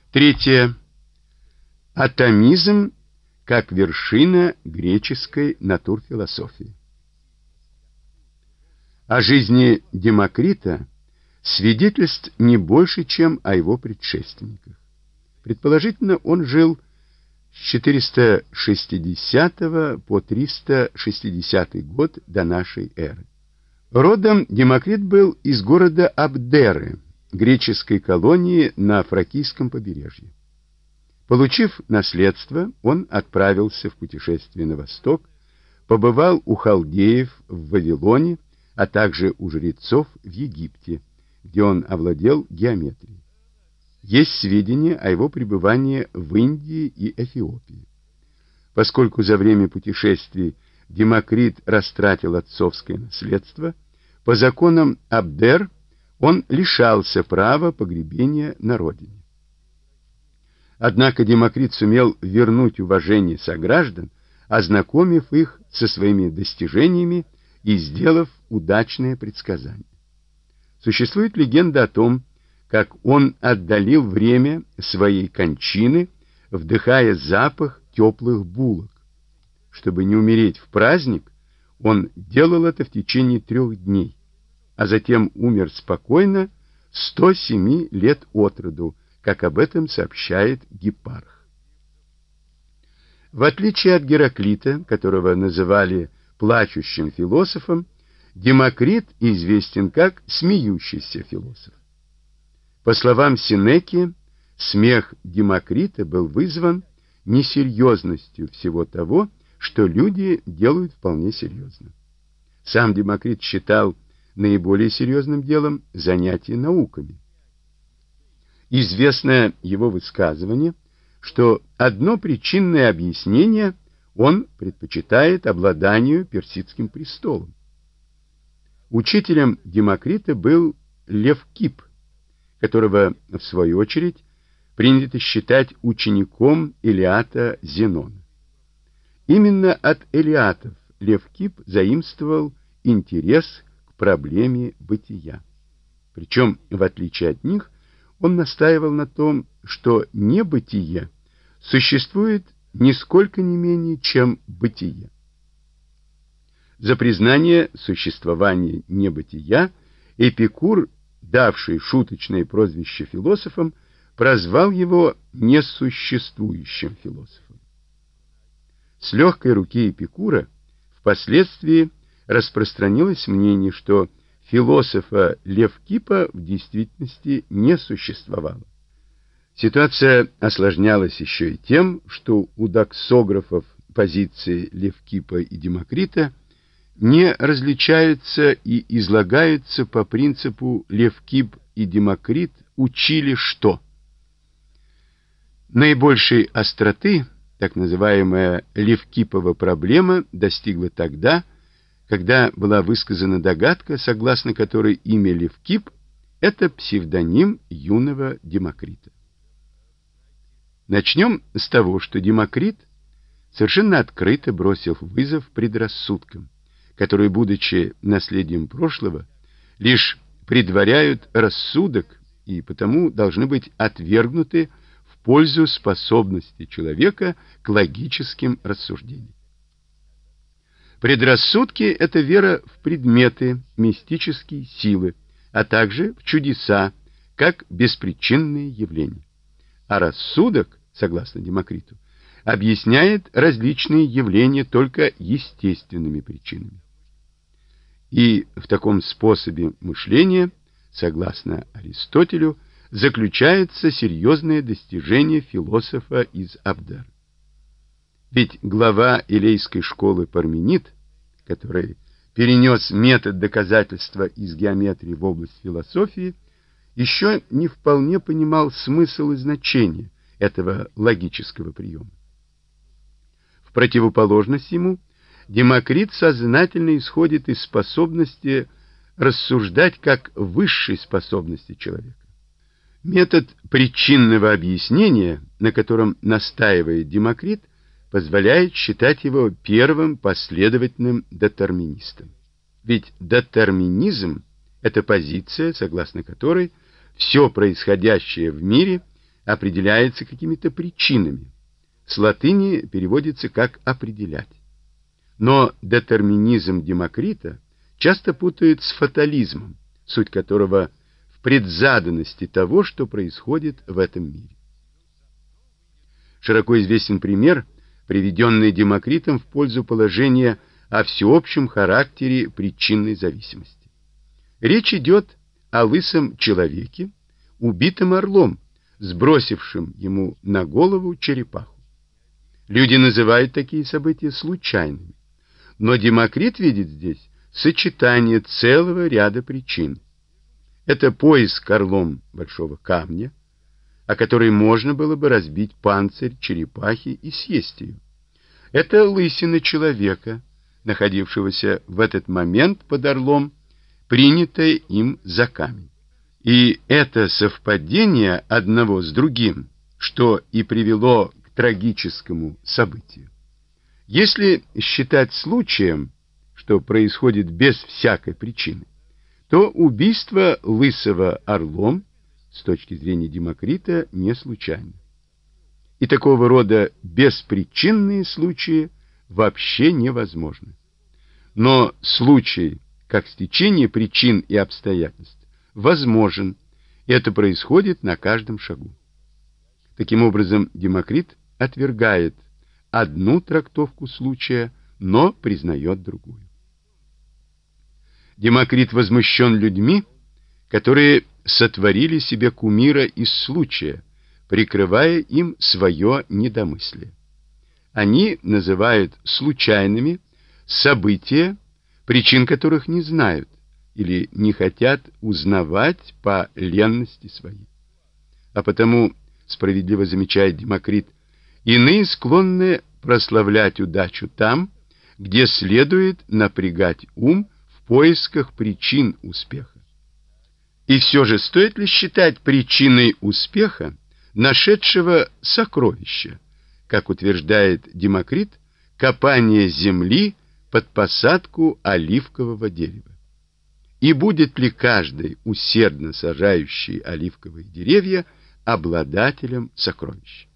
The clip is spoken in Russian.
Третье. Атомизм как вершина греческой натурфилософии. О жизни Демокрита свидетельств не больше, чем о его предшественниках. Предположительно, он жил с 460 по 360 год до нашей эры. Родом Демокрит был из города Абдеры, греческой колонии на Фракийском побережье. Получив наследство, он отправился в путешествие на восток, побывал у халдеев в Вавилоне, а также у жрецов в Египте, где он овладел геометрией. Есть сведения о его пребывании в Индии и Эфиопии. Поскольку за время путешествий Демокрит растратил отцовское наследство, по законам Абдер он лишался права погребения на родине. Однако Демокрит сумел вернуть уважение сограждан, ознакомив их со своими достижениями и сделав удачное предсказание. Существует легенда о том, как он отдалил время своей кончины, вдыхая запах теплых булок. Чтобы не умереть в праздник, он делал это в течение 3 дней, а затем умер спокойно 107 лет от роду, как об этом сообщает Гиппарх. В отличие от Гераклита, которого называли плачущим философом, Демокрит известен как смеющийся философ. По словам Сенеки, смех Демокрита был вызван несерьезностью всего того, что люди делают вполне серьезно. Сам Демокрит считал наиболее серьезным делом занятие науками. Известно его высказывание, что одно причинное объяснение он предпочитает обладанию персидским престолом. Учителем Демокрита был Левкип, которого, в свою очередь, принято считать учеником Элиата Зенона. Именно от элиатов Левкип заимствовал интерес к проблеме бытия. Причем, в отличие от них, он настаивал на том, что небытие существует нисколько не менее, чем бытие. За признание существования небытия Эпикур, давший шуточное прозвище философом, прозвал его несуществующим философом. С легкой руки Эпикура впоследствии распространилось мнение, что философа Левкипа в действительности не существовало. Ситуация осложнялась еще и тем, что у доксографов позиции Левкипа и Демокрита не различаются и излагаются по принципу Левкип и Демокрит учили что? Наибольшей остроты так называемая Левкипова проблема достигла тогда, когда была высказана догадка, согласно которой имя Левкип — это псевдоним юного Демокрита. Начнем с того, что Демокрит совершенно открыто бросил вызов предрассудкам, которые, будучи наследием прошлого, лишь предваряют рассудок и потому должны быть отвергнуты в пользу способности человека к логическим рассуждениям. Предрассудки — это вера в предметы, мистические силы, а также в чудеса, как беспричинные явления. А рассудок, согласно Демокриту, объясняет различные явления только естественными причинами. И в таком способе мышления, согласно Аристотелю, заключается серьезное достижение философа из Абдер. Ведь глава элейской школы Парменид, который перенес метод доказательства из геометрии в область философии, еще не вполне понимал смысл и значение этого логического приема. В противоположность ему, Демокрит сознательно исходит из способности рассуждать как высшей способности человека. Метод причинного объяснения, на котором настаивает Демокрит, позволяет считать его первым последовательным детерминистом. Ведь детерминизм — это позиция, согласно которой все происходящее в мире определяется какими-то причинами. С латыни переводится как «определять». Но детерминизм Демокрита часто путают с фатализмом, суть которого в предзаданности того, что происходит в этом мире. Широко известен пример, приведенный Демокритом в пользу положения о всеобщем характере причинной зависимости. Речь идет о лысом человеке, убитом орлом, сбросившим ему на голову черепаху. Люди называют такие события случайными, но Демокрит видит здесь сочетание целого ряда причин. Это поиск орлом большого камня, о который можно было бы разбить панцирь черепахи и съесть ее. Это лысина человека, находившегося в этот момент под орлом, принятая им за камень. И это совпадение одного с другим, что и привело к трагическому событию. Если считать случаем, что происходит без всякой причины, то убийство лысого орлом с точки зрения Демокрита не случайно. И такого рода беспричинные случаи вообще невозможны. Но случай, как стечение причин и обстоятельств, возможен, и это происходит на каждом шагу. Таким образом, Демокрит отвергает одну трактовку случая, но признает другую. Демокрит возмущен людьми, которые сотворили себе кумира из случая, прикрывая им свое недомыслие. Они называют случайными события, причин которых не знают или не хотят узнавать по ленности своей. А потому, справедливо замечает Демокрит, иные склонны прославлять удачу там, где следует напрягать ум в поисках причин успеха. И все же стоит ли считать причиной успеха нашедшего сокровища, как утверждает Демокрит, копание земли под посадку оливкового дерева? И будет ли каждый, усердно сажающий оливковые деревья, обладателем сокровища?